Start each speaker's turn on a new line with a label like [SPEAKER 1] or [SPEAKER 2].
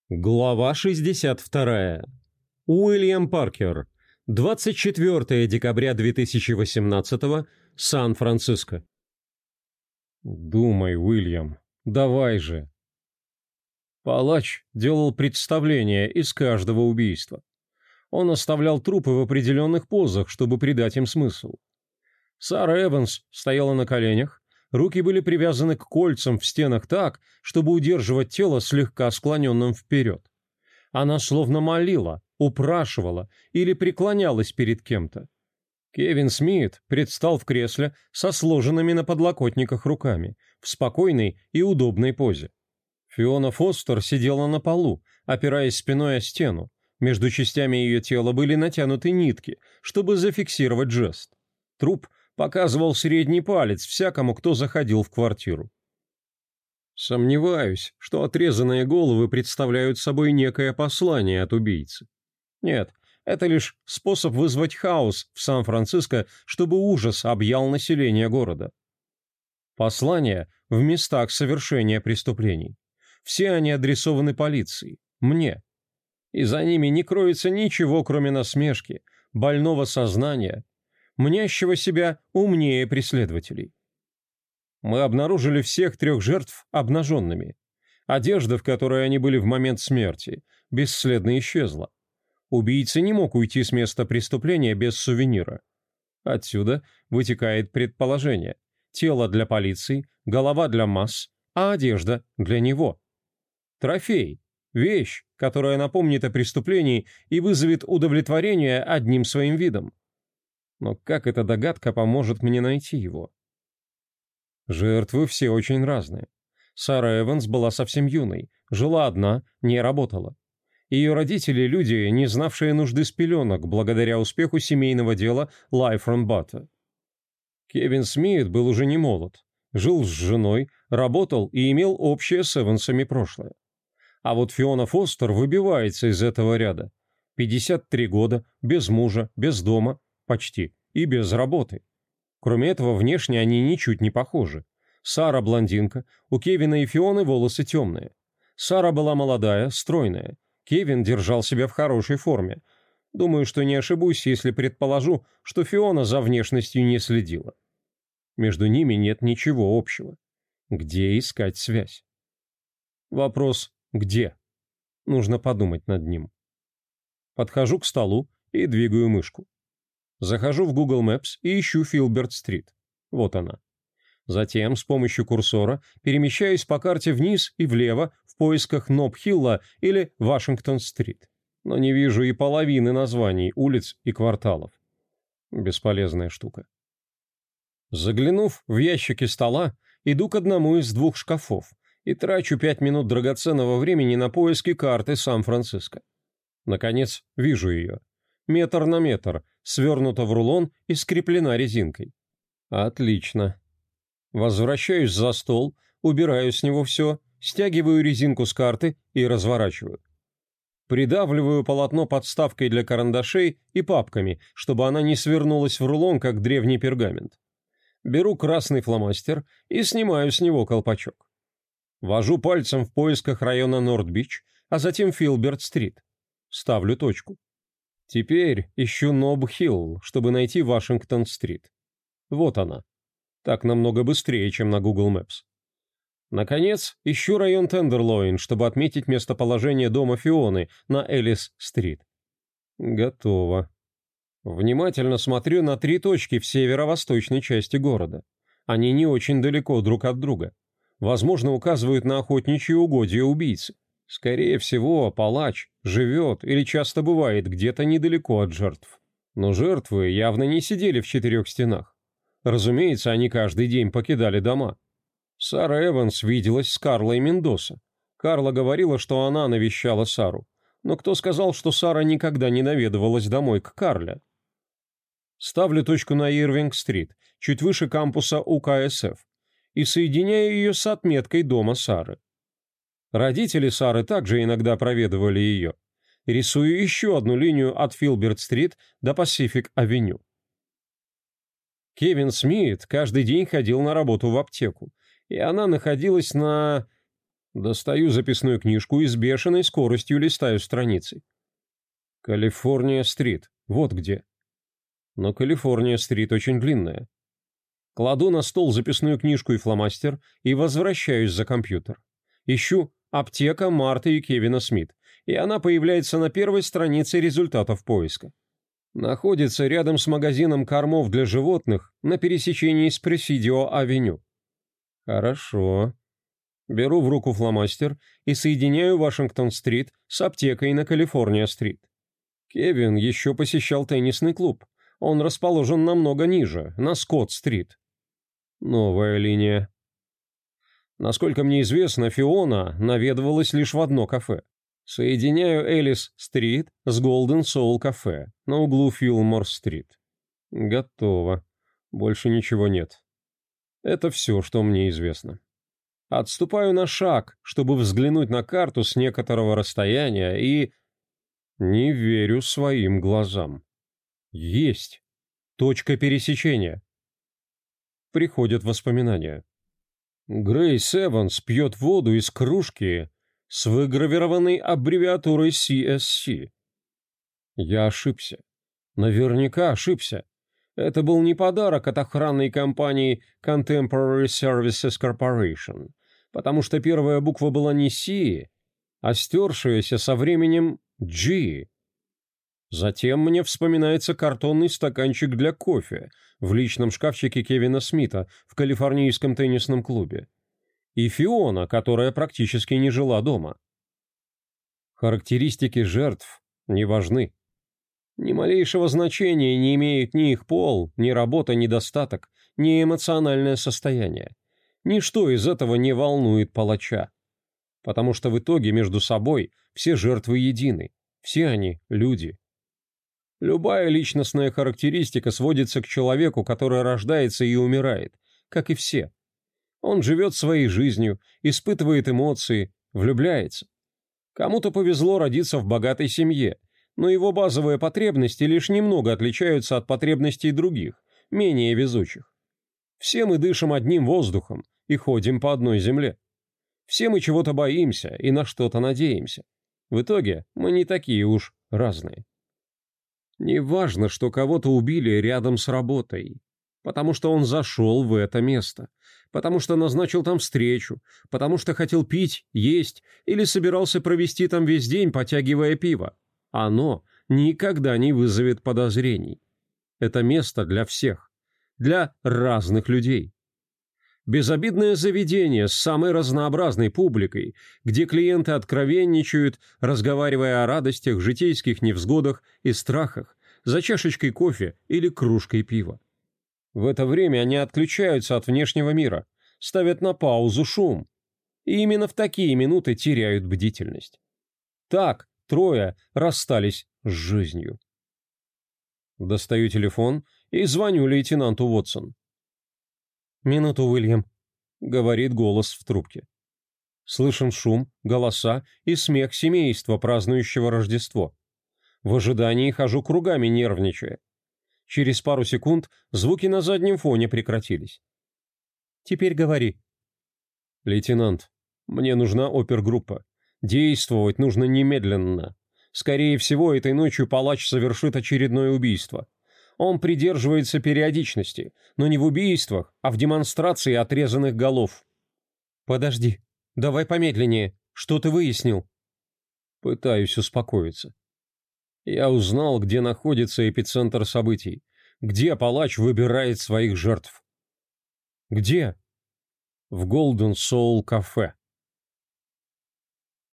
[SPEAKER 1] Глава 62. Уильям Паркер. 24 декабря 2018. Сан-Франциско. «Думай, Уильям, давай же». Палач делал представление из каждого убийства. Он оставлял трупы в определенных позах, чтобы придать им смысл. Сара Эванс стояла на коленях, руки были привязаны к кольцам в стенах так, чтобы удерживать тело слегка склоненным вперед. Она словно молила, упрашивала или преклонялась перед кем-то. Кевин Смит предстал в кресле со сложенными на подлокотниках руками, в спокойной и удобной позе. Фиона Фостер сидела на полу, опираясь спиной о стену. Между частями ее тела были натянуты нитки, чтобы зафиксировать жест. Труп показывал средний палец всякому, кто заходил в квартиру. Сомневаюсь, что отрезанные головы представляют собой некое послание от убийцы. Нет, это лишь способ вызвать хаос в Сан-Франциско, чтобы ужас объял население города. Послания в местах совершения преступлений. Все они адресованы полиции, мне. И за ними не кроется ничего, кроме насмешки, больного сознания, мнящего себя умнее преследователей. Мы обнаружили всех 3 жертв обнаженными. Одежда, в которой они были в момент смерти, бесследно исчезла. Убийца не мог уйти с места преступления без сувенира. Отсюда вытекает предположение: тело для полиции, голова для масс, а одежда для него. Трофей – вещь, которая напомнит о преступлении и вызовет удовлетворение одним своим видом. Но как эта догадка поможет мне найти его? Жертвы все очень разные. Сара Эванс была совсем юной, жила одна, не работала. Ее родители – люди, не знавшие нужды с пеленок, благодаря успеху семейного дела Лайфрон Бата. Кевин Смит был уже не молод, жил с женой, работал и имел общее с Эвансами прошлое. А вот Фиона Фостер выбивается из этого ряда. 53 года, без мужа, без дома, почти, и без работы. Кроме этого, внешне они ничуть не похожи. Сара блондинка, у Кевина и Фионы волосы темные. Сара была молодая, стройная. Кевин держал себя в хорошей форме. Думаю, что не ошибусь, если предположу, что Фиона за внешностью не следила. Между ними нет ничего общего. Где искать связь? Вопрос «где?» Нужно подумать над ним. Подхожу к столу и двигаю мышку. Захожу в Google Maps и ищу Филберт-стрит. Вот она. Затем с помощью курсора перемещаюсь по карте вниз и влево в поисках Ноб-Хилла или Вашингтон-стрит. Но не вижу и половины названий улиц и кварталов. Бесполезная штука. Заглянув в ящики стола, иду к одному из 2 шкафов и трачу 5 минут драгоценного времени на поиски карты Сан-Франциско. Наконец, вижу ее. Метр на метр, свернута в рулон и скреплена резинкой. Отлично. Возвращаюсь за стол, убираю с него все, стягиваю резинку с карты и разворачиваю. Придавливаю полотно подставкой для карандашей и папками, чтобы она не свернулась в рулон, как древний пергамент. Беру красный фломастер и снимаю с него колпачок. Вожу пальцем в поисках района Норд-Бич, а затем Филберт-стрит. Ставлю точку. Теперь ищу Ноб-Хилл, чтобы найти Вашингтон-стрит. Вот она. Так намного быстрее, чем на Google Maps. Наконец, ищу район Тендерлоин, чтобы отметить местоположение дома Фионы на Элис-стрит. Готово. Внимательно смотрю на 3 точки в северо-восточной части города. Они не очень далеко друг от друга. Возможно, указывают на охотничьи угодья убийцы. Скорее всего, палач живет или часто бывает где-то недалеко от жертв. Но жертвы явно не сидели в 4 стенах. Разумеется, они каждый день покидали дома. Сара Эванс виделась с Карлой Мендоса. Карла говорила, что она навещала Сару. Но кто сказал, что Сара никогда не наведывалась домой к Карле? Ставлю точку на Ирвинг-стрит, чуть выше кампуса УКСФ, и соединяю ее с отметкой дома Сары. Родители Сары также иногда проведывали ее. Рисую еще одну линию от Филберт-стрит до Пасифик-авеню. Кевин Смит каждый день ходил на работу в аптеку, и она находилась на... Достаю записную книжку и с бешеной скоростью листаю страницы. Калифорния-стрит. Вот где. Но Калифорния-стрит очень длинная. Кладу на стол записную книжку и фломастер и возвращаюсь за компьютер. Ищу «Аптека Марты и Кевина Смит», и она появляется на первой странице результатов поиска. Находится рядом с магазином кормов для животных на пересечении с Пресидио-авеню. Хорошо. Беру в руку фломастер и соединяю Вашингтон-стрит с аптекой на Калифорния-стрит. Кевин еще посещал теннисный клуб. Он расположен намного ниже, на Скотт-стрит. Новая линия. Насколько мне известно, Фиона наведывалась лишь в одно кафе. Соединяю Элис-стрит с Голден Соул кафе на углу Филмор-стрит. Готово. Больше ничего нет. Это все, что мне известно. Отступаю на шаг, чтобы взглянуть на карту с некоторого расстояния и... Не верю своим глазам. Есть. Точка пересечения. Приходят воспоминания. Грейс Эванс пьет воду из кружки с выгравированной аббревиатурой CSC. Я ошибся. Наверняка ошибся. Это был не подарок от охранной компании Contemporary Services Corporation, потому что первая буква была не C, а стершаяся со временем G. Затем мне вспоминается картонный стаканчик для кофе в личном шкафчике Кевина Смита в калифорнийском теннисном клубе. И Фиона, которая практически не жила дома. Характеристики жертв не важны. Ни малейшего значения не имеют ни их пол, ни работа, ни достаток, ни эмоциональное состояние. Ничто из этого не волнует палача. Потому что в итоге между собой все жертвы едины, все они люди. Любая личностная характеристика сводится к человеку, который рождается и умирает, как и все. Он живет своей жизнью, испытывает эмоции, влюбляется. Кому-то повезло родиться в богатой семье, но его базовые потребности лишь немного отличаются от потребностей других, менее везучих. Все мы дышим одним воздухом и ходим по одной земле. Все мы чего-то боимся и на что-то надеемся. В итоге мы не такие уж разные. Не важно, что кого-то убили рядом с работой, потому что он зашел в это место, потому что назначил там встречу, потому что хотел пить, есть или собирался провести там весь день, потягивая пиво. Оно никогда не вызовет подозрений. Это место для всех, для разных людей. Безобидное заведение с самой разнообразной публикой, где клиенты откровенничают, разговаривая о радостях, житейских невзгодах и страхах, за чашечкой кофе или кружкой пива. В это время они отключаются от внешнего мира, ставят на паузу шум, и именно в такие минуты теряют бдительность. Так трое расстались с жизнью. Достаю телефон и звоню лейтенанту Уотсон. «Минуту, Уильям», — говорит голос в трубке. Слышен шум, голоса и смех семейства, празднующего Рождество. В ожидании хожу кругами, нервничая. Через пару секунд звуки на заднем фоне прекратились. «Теперь говори». «Лейтенант, мне нужна опергруппа. Действовать нужно немедленно. Скорее всего, этой ночью палач совершит очередное убийство. Он придерживается периодичности, но не в убийствах, а в демонстрации отрезанных голов». «Подожди, давай помедленнее. Что ты выяснил?» Пытаюсь успокоиться. Я узнал, где находится эпицентр событий, где палач выбирает своих жертв. Где? В Голден Соул кафе.